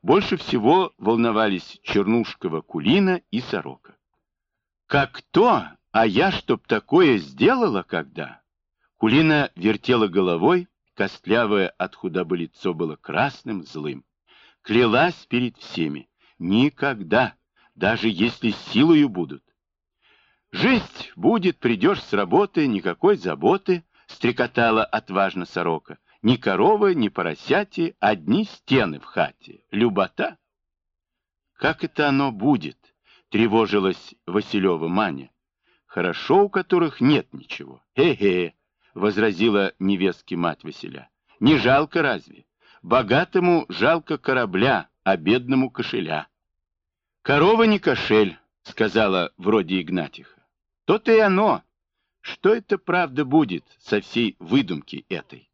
Больше всего волновались Чернушкова, Кулина и Сорока. «Как то? А я чтоб такое сделала когда?» Кулина вертела головой, костлявое от худобы лицо было красным, злым. Клялась перед всеми: никогда, даже если силою будут. «Жесть будет, придешь с работы, никакой заботы», — стрекотала отважно Сорока. «Ни коровы, ни поросяти, одни стены в хате. Любота». «Как это оно будет?» — тревожилась Василева Маня. «Хорошо, у которых нет ничего». «Хе-хе», — возразила невестке мать Василя. «Не жалко разве? Богатому жалко корабля, а бедному кошеля». «Корова не кошель», — сказала вроде Игнатиха. «То-то и оно. Что это правда будет со всей выдумки этой?»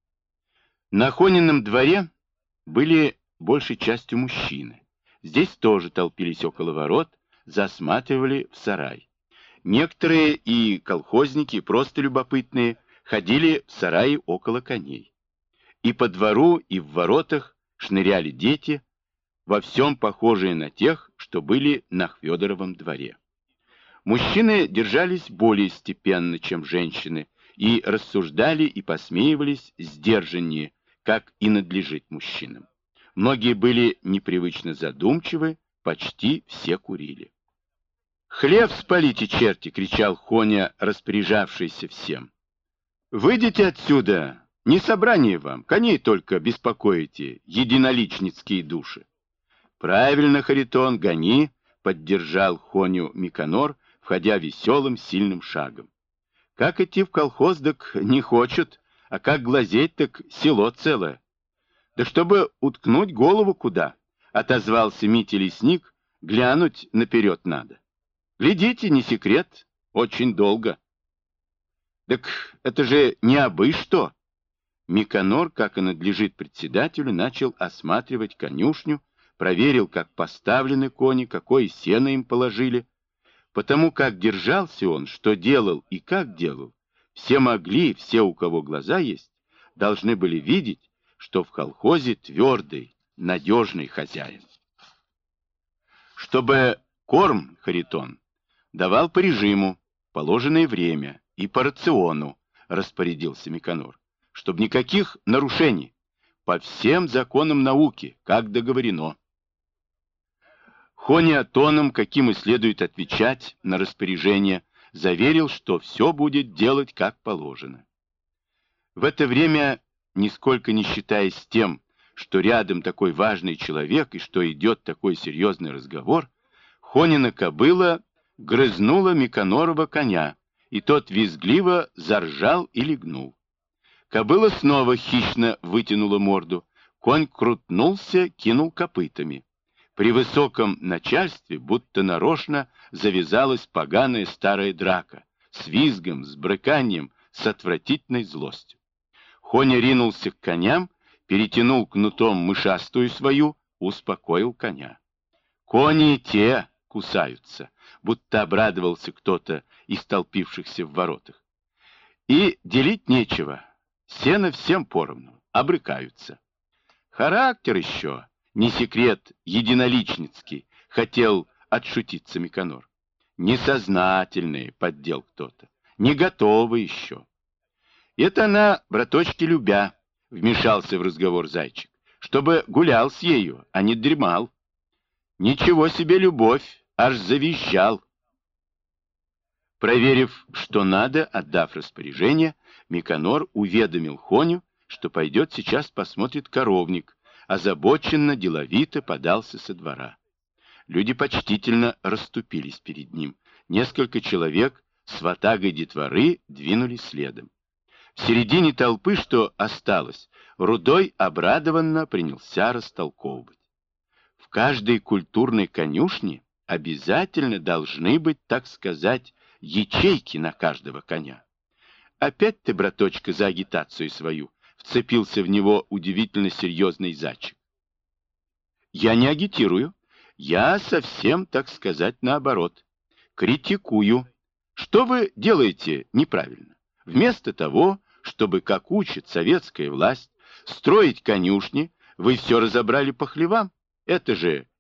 На Хонином дворе были большей частью мужчины. Здесь тоже толпились около ворот, засматривали в сарай. Некоторые и колхозники, просто любопытные, ходили в сараи около коней. И по двору, и в воротах шныряли дети, во всем похожие на тех, что были на Хвёдоровом дворе. Мужчины держались более степенно, чем женщины, и рассуждали и посмеивались сдержаннее, как и надлежит мужчинам. Многие были непривычно задумчивы, почти все курили. «Хлеб спалите, черти!» — кричал Хоня, распоряжавшийся всем. «Выйдите отсюда! Не собрание вам, коней только беспокоите, единоличницкие души!» «Правильно, Харитон, гони!» — поддержал Хоню Миконор, входя веселым, сильным шагом. «Как идти в колхоз, так не хочет, а как глазеть, так село целое. Да чтобы уткнуть голову куда!» — отозвался Митя Лесник, — «глянуть наперед надо. Глядите, не секрет, очень долго». «Так это же не абы что!» Миконор, как и надлежит председателю, начал осматривать конюшню, проверил, как поставлены кони, какое сено им положили. Потому как держался он, что делал и как делал, все могли, все, у кого глаза есть, должны были видеть, что в колхозе твердый, надежный хозяин. Чтобы корм, Харитон, давал по режиму, положенное время и по рациону, распорядился Миконор, чтобы никаких нарушений, по всем законам науки, как договорено. Хоня тоном, каким и следует отвечать на распоряжение, заверил, что все будет делать как положено. В это время, нисколько не считаясь с тем, что рядом такой важный человек и что идет такой серьезный разговор, Хонина кобыла грызнула Миконорова коня, и тот визгливо заржал и легнул. Кобыла снова хищно вытянула морду, конь крутнулся, кинул копытами. При высоком начальстве, будто нарочно, завязалась поганая старая драка, с визгом, с брыканием, с отвратительной злостью. Хоня ринулся к коням, перетянул кнутом мышастую свою, успокоил коня. «Кони те кусаются», будто обрадовался кто-то из толпившихся в воротах. «И делить нечего, сено всем поровну, обрыкаются. Характер еще». Не секрет, единоличницкий, хотел отшутиться Миконор. Несознательные, поддел кто-то, не готовы еще. Это она, браточки любя, вмешался в разговор Зайчик, чтобы гулял с ею, а не дремал. Ничего себе любовь, аж завизжал. Проверив, что надо, отдав распоряжение, Миконор уведомил Хоню, что пойдет сейчас посмотрит коровник, озабоченно, деловито подался со двора. Люди почтительно расступились перед ним. Несколько человек с ватагой детворы двинулись следом. В середине толпы, что осталось, Рудой обрадованно принялся растолковывать. В каждой культурной конюшне обязательно должны быть, так сказать, ячейки на каждого коня. Опять ты, браточка, за агитацию свою, вцепился в него удивительно серьезный Зайчик. Я не агитирую, я совсем, так сказать, наоборот. Критикую. Что вы делаете неправильно? Вместо того, чтобы, как учит советская власть, строить конюшни, вы все разобрали по хлевам. Это же